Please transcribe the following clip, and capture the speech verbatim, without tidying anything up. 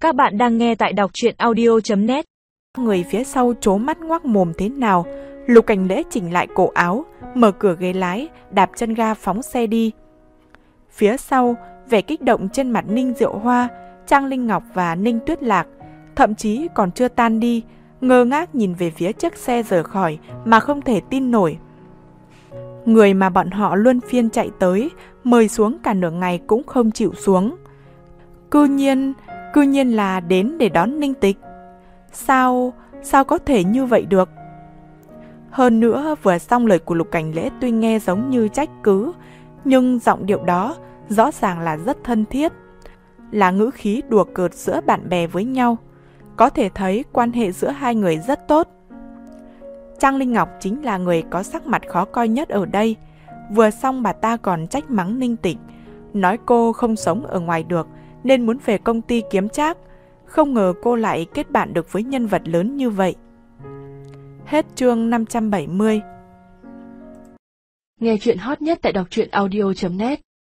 Các bạn đang nghe tại đọc truyện audio chấm net. Người phía sau trố mắt ngoác mồm thế nào, Lục Cảnh Lễ chỉnh lại cổ áo, mở cửa ghế lái, đạp chân ga phóng xe đi. Phía sau, vẻ kích động trên mặt Ninh Diệu Hoa, Trang Linh Ngọc và Ninh Tuyết Lạc, thậm chí còn chưa tan đi, ngơ ngác nhìn về phía chiếc xe rời khỏi mà không thể tin nổi. Người mà bọn họ luôn phiên chạy tới, mời xuống cả nửa ngày cũng không chịu xuống. Cư nhiên, cư nhiên là đến để đón Ninh Tịch. Sao, sao có thể như vậy được? Hơn nữa, vừa xong lời của Lục Cảnh Lễ tuy nghe giống như trách cứ, nhưng giọng điệu đó rõ ràng là rất thân thiết, là ngữ khí đùa cợt giữa bạn bè với nhau. Có thể thấy quan hệ giữa hai người rất tốt. Trang Linh Ngọc chính là người có sắc mặt khó coi nhất ở đây. Vừa xong bà ta còn trách mắng Ninh Tịch, nói cô không sống ở ngoài được nên muốn về công ty kiếm trác. Không ngờ cô lại kết bạn được với nhân vật lớn như vậy. Hết chương năm trăm bảy mươi. Nghe chuyện hot nhất tại đọc truyện audio chấm net.